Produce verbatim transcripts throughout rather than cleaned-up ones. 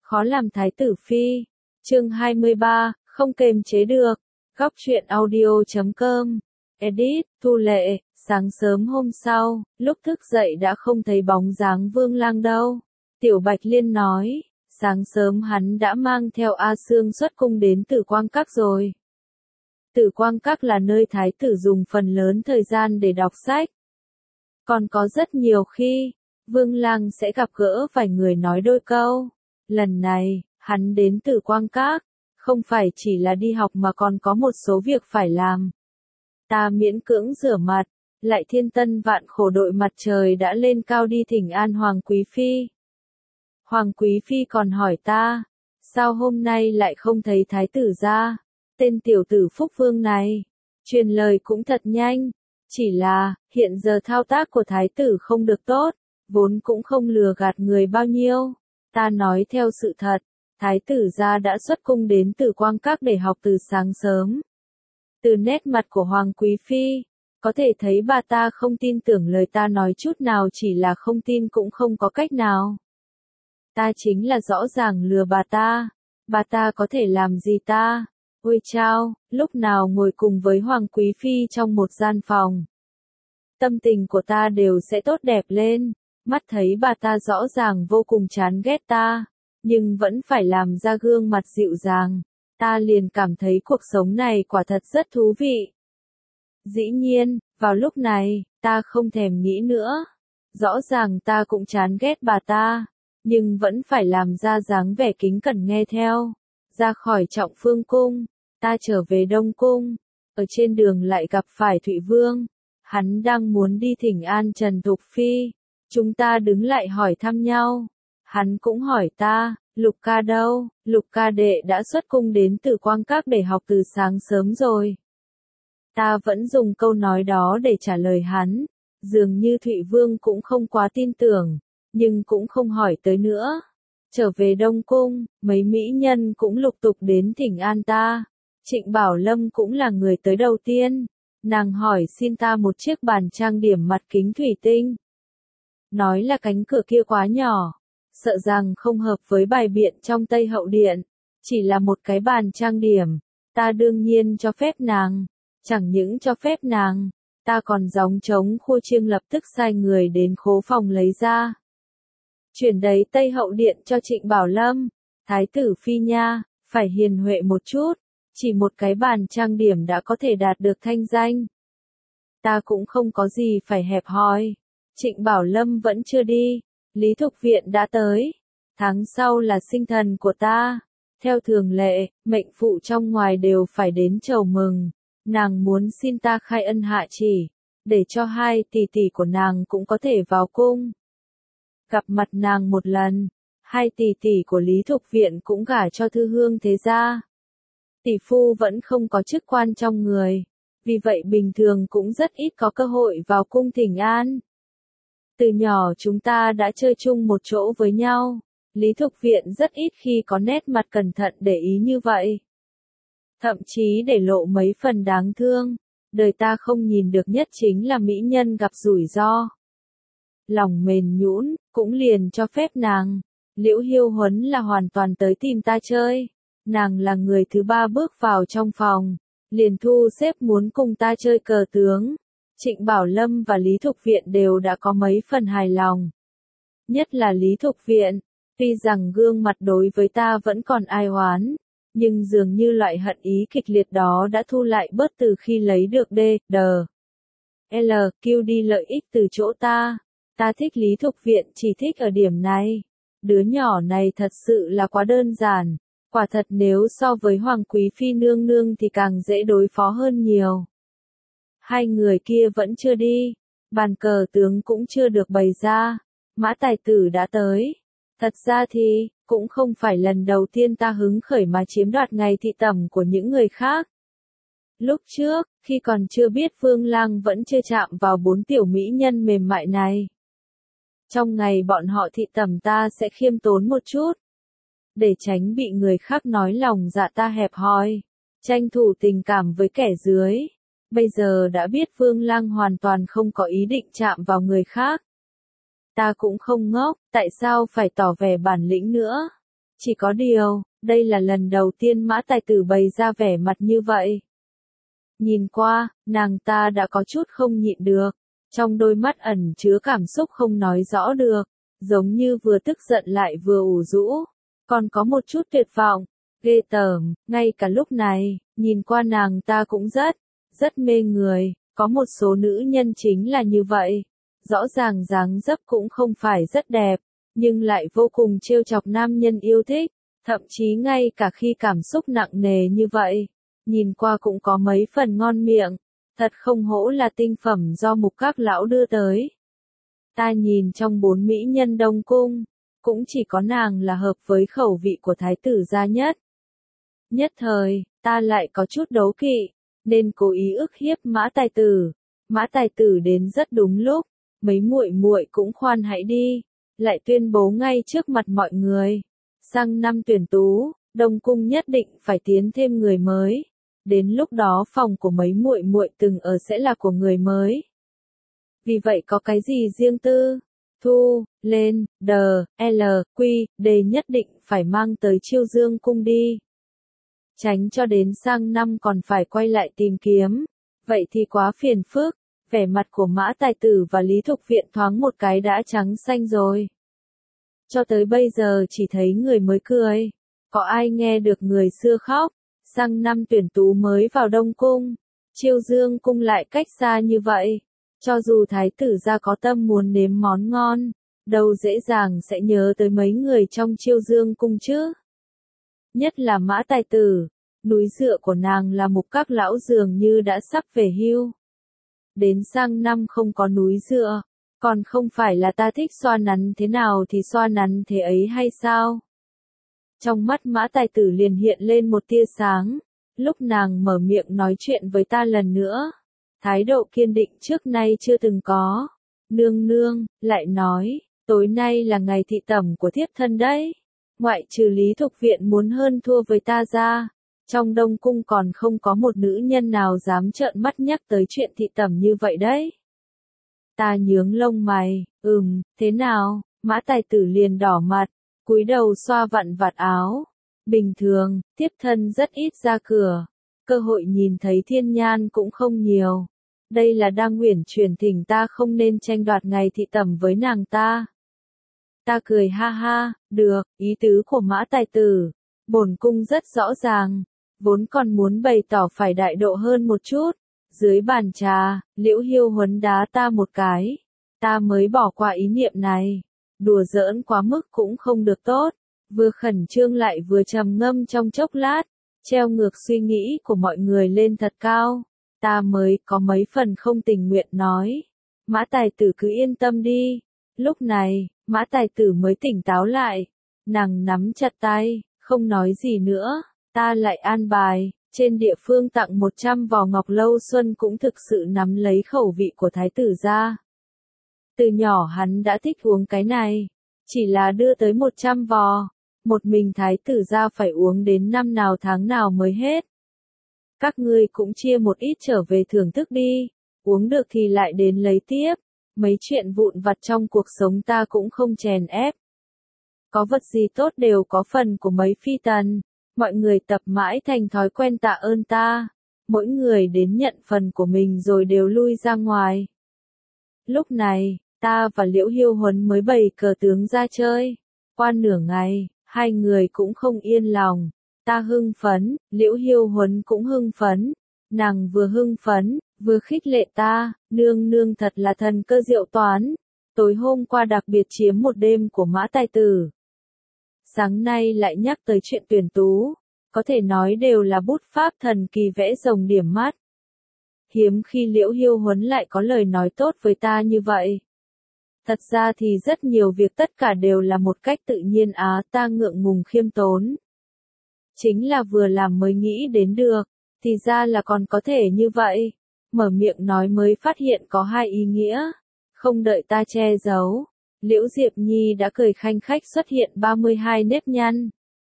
Khó làm thái tử phi. Chương hai mươi ba, không kềm chế được. Góc truyện audio chấm com. Edit, Thu Lệ. Sáng sớm hôm sau, lúc thức dậy đã không thấy bóng dáng Vương Lang đâu. Tiểu Bạch Liên nói, sáng sớm hắn đã mang theo A Sương xuất cung đến Tử Quang Các rồi. Tử Quang Các là nơi thái tử dùng phần lớn thời gian để đọc sách. Còn có rất nhiều khi, Vương Lang sẽ gặp gỡ vài người nói đôi câu. Lần này, hắn đến Tử Quang Các, không phải chỉ là đi học mà còn có một số việc phải làm. Ta miễn cưỡng rửa mặt, lại thiên tân vạn khổ đội mặt trời đã lên cao đi thỉnh an Hoàng Quý Phi. Hoàng Quý Phi còn hỏi ta, sao hôm nay lại không thấy thái tử ra? Tên tiểu tử Phúc Vương này, truyền lời cũng thật nhanh, chỉ là, hiện giờ thao tác của thái tử không được tốt, vốn cũng không lừa gạt người bao nhiêu. Ta nói theo sự thật, thái tử gia đã xuất cung đến Tử Quang Các để học từ sáng sớm. Từ nét mặt của Hoàng Quý Phi, có thể thấy bà ta không tin tưởng lời ta nói chút nào, chỉ là không tin cũng không có cách nào. Ta chính là rõ ràng lừa bà ta, bà ta có thể làm gì ta? Ôi chao, lúc nào ngồi cùng với Hoàng Quý Phi trong một gian phòng, tâm tình của ta đều sẽ tốt đẹp lên. Mắt thấy bà ta rõ ràng vô cùng chán ghét ta, nhưng vẫn phải làm ra gương mặt dịu dàng, ta liền cảm thấy cuộc sống này quả thật rất thú vị. Dĩ nhiên, vào lúc này, ta không thèm nghĩ nữa. Rõ ràng ta cũng chán ghét bà ta, nhưng vẫn phải làm ra dáng vẻ kính cẩn nghe theo. Ra khỏi Trọng Phương Cung, ta trở về Đông Cung, ở trên đường lại gặp phải Thụy Vương. Hắn đang muốn đi thỉnh an Trần Thục Phi. Chúng ta đứng lại hỏi thăm nhau. Hắn cũng hỏi ta, Lục ca đâu? Lục ca đệ đã xuất cung đến Tử Quang Các để học từ sáng sớm rồi. Ta vẫn dùng câu nói đó để trả lời hắn. Dường như Thụy Vương cũng không quá tin tưởng, nhưng cũng không hỏi tới nữa. Trở về Đông Cung, mấy mỹ nhân cũng lục tục đến thỉnh an ta. Trịnh Bảo Lâm cũng là người tới đầu tiên. Nàng hỏi xin ta một chiếc bàn trang điểm mặt kính thủy tinh. Nói là cánh cửa kia quá nhỏ, sợ rằng không hợp với bài biện trong Tây Hậu Điện. Chỉ là một cái bàn trang điểm, ta đương nhiên cho phép nàng. Chẳng những cho phép nàng, ta còn gióng trống khua chiêng lập tức sai người đến khố phòng lấy ra. Chuyển đấy Tây Hậu Điện cho Trịnh Bảo Lâm. Thái tử Phi nha, phải hiền huệ một chút, chỉ một cái bàn trang điểm đã có thể đạt được thanh danh. Ta cũng không có gì phải hẹp hòi. Trịnh Bảo Lâm vẫn chưa đi, Lý Thục Viện đã tới. Tháng sau là sinh thần của ta. Theo thường lệ, mệnh phụ trong ngoài đều phải đến chầu mừng. Nàng muốn xin ta khai ân hạ chỉ, để cho hai tỷ tỷ của nàng cũng có thể vào cung. Gặp mặt nàng một lần, hai tỷ tỷ của Lý Thục Viện cũng gả cho thư hương thế gia. Tỷ phu vẫn không có chức quan trong người, vì vậy bình thường cũng rất ít có cơ hội vào cung thỉnh an. Từ nhỏ chúng ta đã chơi chung một chỗ với nhau, Lý Thục Viện rất ít khi có nét mặt cẩn thận để ý như vậy. Thậm chí để lộ mấy phần đáng thương, đời ta không nhìn được nhất chính là mỹ nhân gặp rủi ro. Lòng mềm nhũn, cũng liền cho phép nàng. Liễu Hiêu Huấn là hoàn toàn tới tìm ta chơi. Nàng là người thứ ba bước vào trong phòng, liền thu xếp muốn cùng ta chơi cờ tướng. Trịnh Bảo Lâm và Lý Thục Viện đều đã có mấy phần hài lòng. Nhất là Lý Thục Viện, tuy rằng gương mặt đối với ta vẫn còn ai oán, nhưng dường như loại hận ý kịch liệt đó đã thu lại bớt từ khi lấy được D, D, L, Q đi lợi ích từ chỗ ta. Ta thích Lý Thục Viện chỉ thích ở điểm này. Đứa nhỏ này thật sự là quá đơn giản. Quả thật nếu so với Hoàng Quý Phi nương nương thì càng dễ đối phó hơn nhiều. Hai người kia vẫn chưa đi. Bàn cờ tướng cũng chưa được bày ra. Mã Tài Tử đã tới. Thật ra thì, cũng không phải lần đầu tiên ta hứng khởi mà chiếm đoạt ngày thị tẩm của những người khác. Lúc trước, khi còn chưa biết Vương Lang vẫn chưa chạm vào bốn tiểu mỹ nhân mềm mại này. Trong ngày bọn họ thị tẩm ta sẽ khiêm tốn một chút, để tránh bị người khác nói lòng dạ ta hẹp hòi, tranh thủ tình cảm với kẻ dưới. Bây giờ đã biết Vương Lang hoàn toàn không có ý định chạm vào người khác. Ta cũng không ngốc, tại sao phải tỏ vẻ bản lĩnh nữa? Chỉ có điều, đây là lần đầu tiên Mã Tài Tử bày ra vẻ mặt như vậy. Nhìn qua, nàng ta đã có chút không nhịn được, trong đôi mắt ẩn chứa cảm xúc không nói rõ được, giống như vừa tức giận lại vừa ủ rũ, còn có một chút tuyệt vọng, ghê tởm, ngay cả lúc này, nhìn qua nàng ta cũng rất, rất mê người, có một số nữ nhân chính là như vậy, rõ ràng dáng dấp cũng không phải rất đẹp, nhưng lại vô cùng trêu chọc nam nhân yêu thích, thậm chí ngay cả khi cảm xúc nặng nề như vậy, nhìn qua cũng có mấy phần ngon miệng, thật không hổ là tinh phẩm do mục các lão đưa tới. Ta nhìn trong bốn mỹ nhân Đông Cung, cũng chỉ có nàng là hợp với khẩu vị của thái tử gia nhất. Nhất thời, ta lại có chút đấu kỵ, nên cố ý ức hiếp Mã Tài Tử. Mã Tài Tử đến rất đúng lúc, mấy muội muội cũng khoan hãy đi, lại tuyên bố ngay trước mặt mọi người, sang năm tuyển tú, Đông Cung nhất định phải tiến thêm người mới. Đến lúc đó phòng của mấy muội muội từng ở sẽ là của người mới. Vì vậy có cái gì riêng tư, thu, lên, đờ, l, quy, đề nhất định phải mang tới Chiêu Dương Cung đi. Tránh cho đến sang năm còn phải quay lại tìm kiếm. Vậy thì quá phiền phức. Vẻ mặt của Mã Tài Tử và Lý Thục Viện thoáng một cái đã trắng xanh rồi. Cho tới bây giờ chỉ thấy người mới cười. Có ai nghe được người xưa khóc. Sang năm tuyển tú mới vào Đông Cung. Chiêu Dương Cung lại cách xa như vậy. Cho dù thái tử gia có tâm muốn nếm món ngon, đâu dễ dàng sẽ nhớ tới mấy người trong Chiêu Dương Cung chứ. Nhất là Mã Tài Tử, núi dựa của nàng là mục các lão dường như đã sắp về hưu. Đến sang năm không có núi dựa, còn không phải là ta thích xoa nắn thế nào thì xoa nắn thế ấy hay sao? Trong mắt Mã Tài Tử liền hiện lên một tia sáng, lúc nàng mở miệng nói chuyện với ta lần nữa. Thái độ kiên định trước nay chưa từng có. Nương nương, lại nói, tối nay là ngày thị tẩm của thiếp thân đấy. Ngoại trừ Lý Thục Viện muốn hơn thua với ta ra, trong Đông Cung còn không có một nữ nhân nào dám trợn mắt nhắc tới chuyện thị tẩm như vậy đấy. Ta nhướng lông mày, ừm, thế nào? Mã Tài Tử liền đỏ mặt, cúi đầu xoa vặn vạt áo. Bình thường, thiếp thân rất ít ra cửa, cơ hội nhìn thấy thiên nhan cũng không nhiều. Đây là đang uyển chuyển thỉnh ta không nên tranh đoạt ngày thị tẩm với nàng ta. Ta cười ha ha, được, ý tứ của Mã Tài Tử, bổn cung rất rõ ràng, vốn còn muốn bày tỏ phải đại độ hơn một chút. Dưới bàn trà, Liễu Hiêu Huấn đá ta một cái, ta mới bỏ qua ý niệm này. Đùa giỡn quá mức cũng không được tốt, vừa khẩn trương lại vừa trầm ngâm trong chốc lát, treo ngược suy nghĩ của mọi người lên thật cao. Ta mới có mấy phần không tình nguyện nói, Mã Tài Tử cứ yên tâm đi. Lúc này, Mã Tài Tử mới tỉnh táo lại, nàng nắm chặt tay, không nói gì nữa. Ta lại an bài, trên địa phương tặng một trăm vò ngọc lâu xuân cũng thực sự nắm lấy khẩu vị của thái tử gia. Từ nhỏ hắn đã thích uống cái này, chỉ là đưa tới một trăm vò, một mình thái tử gia phải uống đến năm nào tháng nào mới hết. Các ngươi cũng chia một ít trở về thưởng thức đi, uống được thì lại đến lấy tiếp, mấy chuyện vụn vặt trong cuộc sống ta cũng không chèn ép. Có vật gì tốt đều có phần của mấy phi tần, mọi người tập mãi thành thói quen tạ ơn ta, mỗi người đến nhận phần của mình rồi đều lui ra ngoài. Lúc này, ta và Liễu Hiêu Huấn mới bày cờ tướng ra chơi, qua nửa ngày, hai người cũng không yên lòng. Ta hưng phấn, Liễu Hiêu Huấn cũng hưng phấn, nàng vừa hưng phấn, vừa khích lệ ta, nương nương thật là thần cơ diệu toán, tối hôm qua đặc biệt chiếm một đêm của Mã Tài Tử. Sáng nay lại nhắc tới chuyện tuyển tú, có thể nói đều là bút pháp thần kỳ vẽ rồng điểm mắt. Hiếm khi Liễu Hiêu Huấn lại có lời nói tốt với ta như vậy. Thật ra thì rất nhiều việc tất cả đều là một cách tự nhiên á, ta ngượng ngùng khiêm tốn. Chính là vừa làm mới nghĩ đến được, thì ra là còn có thể như vậy. Mở miệng nói mới phát hiện có hai ý nghĩa. Không đợi ta che giấu, Liễu Diệp Nhi đã cười khanh khách xuất hiện ba mươi hai nếp nhăn.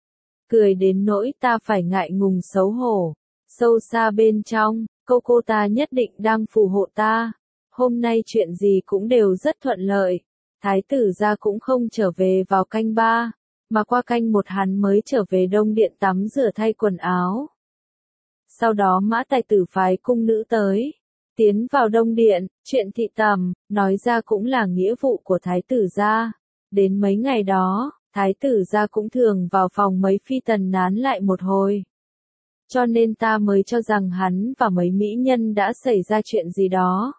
Cười đến nỗi ta phải ngại ngùng xấu hổ. Sâu xa bên trong, câu cô ta nhất định đang phù hộ ta. Hôm nay chuyện gì cũng đều rất thuận lợi. Thái tử gia cũng không trở về vào canh ba. mà qua canh một hắn mới trở về Đông Điện tắm rửa thay quần áo. Sau đó Mã Tài Tử phái cung nữ tới, tiến vào Đông Điện, chuyện thị tầm, nói ra cũng là nghĩa vụ của Thái tử gia. Đến mấy ngày đó, Thái tử gia cũng thường vào phòng mấy phi tần nán lại một hồi. Cho nên ta mới cho rằng hắn và mấy mỹ nhân đã xảy ra chuyện gì đó.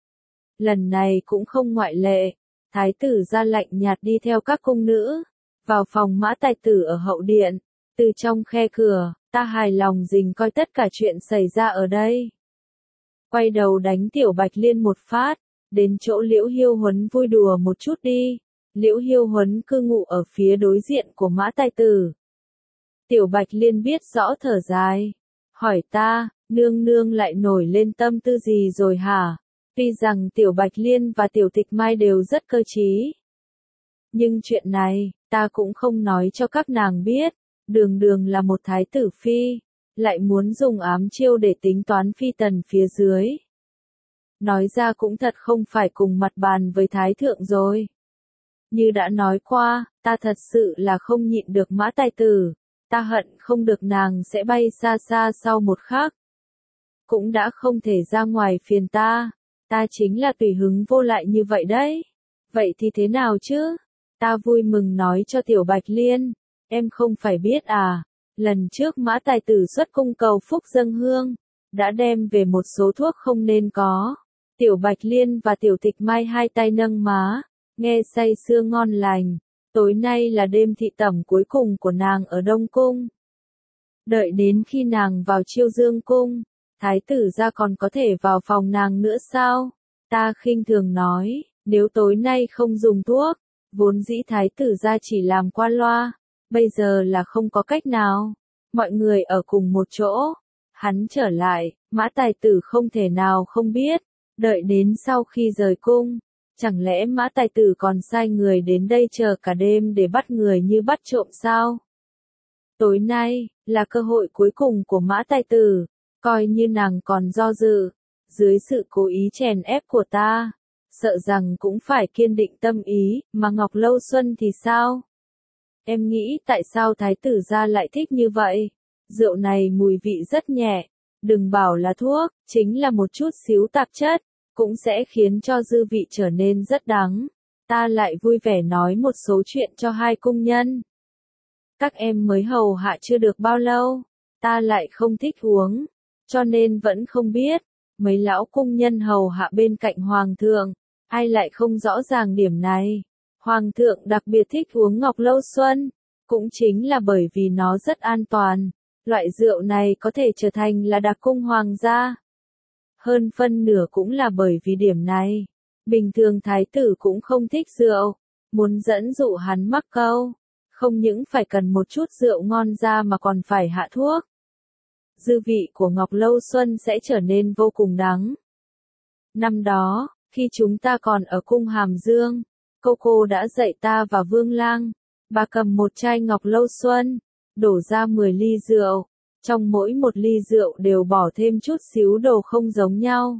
Lần này cũng không ngoại lệ, Thái tử gia lạnh nhạt đi theo các cung nữ, vào phòng Mã Tài Tử ở hậu điện, từ trong khe cửa, ta hài lòng rình coi tất cả chuyện xảy ra ở đây. Quay đầu đánh Tiểu Bạch Liên một phát, đến chỗ Liễu Hiêu Huấn vui đùa một chút đi. Liễu Hiêu Huấn cư ngụ ở phía đối diện của Mã Tài Tử. Tiểu Bạch Liên biết rõ thở dài, hỏi ta, nương nương lại nổi lên tâm tư gì rồi hả? Tuy rằng Tiểu Bạch Liên và Tiểu Tịch Mai đều rất cơ trí, nhưng chuyện này, ta cũng không nói cho các nàng biết, đường đường là một thái tử phi, lại muốn dùng ám chiêu để tính toán phi tần phía dưới. Nói ra cũng thật không phải cùng mặt bàn với thái thượng rồi. Như đã nói qua, ta thật sự là không nhịn được Mã Tài Tử, ta hận không được nàng sẽ bay xa xa sau một khắc. Cũng đã không thể ra ngoài phiền ta, ta chính là tùy hứng vô lại như vậy đấy. Vậy thì thế nào chứ? Ta vui mừng nói cho Tiểu Bạch Liên, em không phải biết à, lần trước Mã Tài Tử xuất cung cầu phúc dâng hương, đã đem về một số thuốc không nên có. Tiểu Bạch Liên và Tiểu Tịch Mai hai tay nâng má, nghe say sưa ngon lành, tối nay là đêm thị tẩm cuối cùng của nàng ở Đông Cung. Đợi đến khi nàng vào Chiêu Dương Cung, thái tử gia còn có thể vào phòng nàng nữa sao? Ta khinh thường nói, nếu tối nay không dùng thuốc, vốn dĩ thái tử gia chỉ làm qua loa, bây giờ là không có cách nào. Mọi người ở cùng một chỗ, hắn trở lại, Mã Tài Tử không thể nào không biết, đợi đến sau khi rời cung, chẳng lẽ Mã Tài Tử còn sai người đến đây chờ cả đêm để bắt người như bắt trộm sao? Tối nay, là cơ hội cuối cùng của Mã Tài Tử, coi như nàng còn do dự, dưới sự cố ý chèn ép của ta, sợ rằng cũng phải kiên định tâm ý, mà Ngọc Lâu Xuân thì sao? Em nghĩ tại sao thái tử gia lại thích như vậy? Rượu này mùi vị rất nhẹ, đừng bảo là thuốc, chính là một chút xíu tạp chất, cũng sẽ khiến cho dư vị trở nên rất đắng. Ta lại vui vẻ nói một số chuyện cho hai cung nhân. Các em mới hầu hạ chưa được bao lâu, ta lại không thích uống, cho nên vẫn không biết, mấy lão cung nhân hầu hạ bên cạnh hoàng thượng, ai lại không rõ ràng điểm này. Hoàng thượng đặc biệt thích uống Ngọc Lâu Xuân, cũng chính là bởi vì nó rất an toàn. Loại rượu này có thể trở thành là đặc cung hoàng gia. Hơn phân nửa cũng là bởi vì điểm này. Bình thường thái tử cũng không thích rượu, muốn dẫn dụ hắn mắc câu, không những phải cần một chút rượu ngon ra mà còn phải hạ thuốc. Dư vị của Ngọc Lâu Xuân sẽ trở nên vô cùng đắng. Năm đó, khi chúng ta còn ở cung Hàm Dương, cô cô đã dạy ta và Vương Lang, bà cầm một chai Ngọc Lâu Xuân, đổ ra mười ly rượu, trong mỗi một ly rượu đều bỏ thêm chút xíu đồ không giống nhau.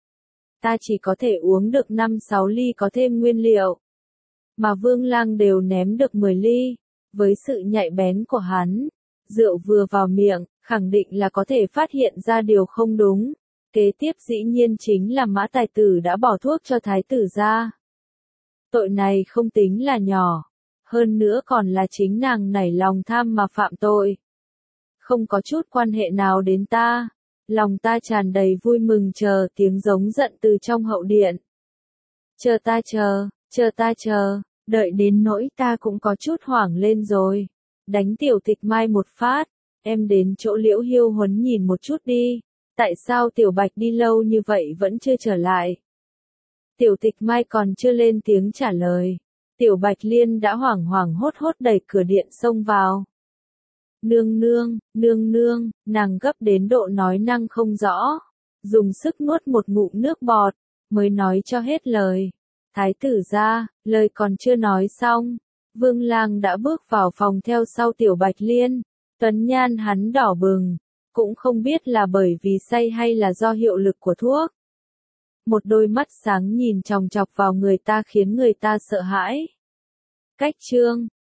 Ta chỉ có thể uống được năm sáu ly có thêm nguyên liệu, mà Vương Lang đều ném được mười ly, với sự nhạy bén của hắn, rượu vừa vào miệng, khẳng định là có thể phát hiện ra điều không đúng. Kế tiếp dĩ nhiên chính là Mã Tài Tử đã bỏ thuốc cho thái tử gia. Tội này không tính là nhỏ, hơn nữa còn là chính nàng nảy lòng tham mà phạm tội. Không có chút quan hệ nào đến ta, lòng ta tràn đầy vui mừng chờ tiếng giống giận từ trong hậu điện. Chờ ta chờ, chờ ta chờ, đợi đến nỗi ta cũng có chút hoảng lên rồi. Đánh Tiểu Tịch Mai một phát, em đến chỗ Liễu Hiêu Huấn nhìn một chút đi, tại sao Tiểu Bạch đi lâu như vậy vẫn chưa trở lại? Tiểu Tịch Mai còn chưa lên tiếng trả lời, Tiểu Bạch Liên đã hoảng hoảng hốt hốt đẩy cửa điện xông vào. Nương nương, nương nương, nàng gấp đến độ nói năng không rõ, dùng sức nuốt một ngụm nước bọt, mới nói cho hết lời. Thái tử gia, lời còn chưa nói xong, Vương Lang đã bước vào phòng theo sau Tiểu Bạch Liên, tuấn nhan hắn đỏ bừng, cũng không biết là bởi vì say hay là do hiệu lực của thuốc. Một đôi mắt sáng nhìn chòng chọc vào người ta khiến người ta sợ hãi. Cách chương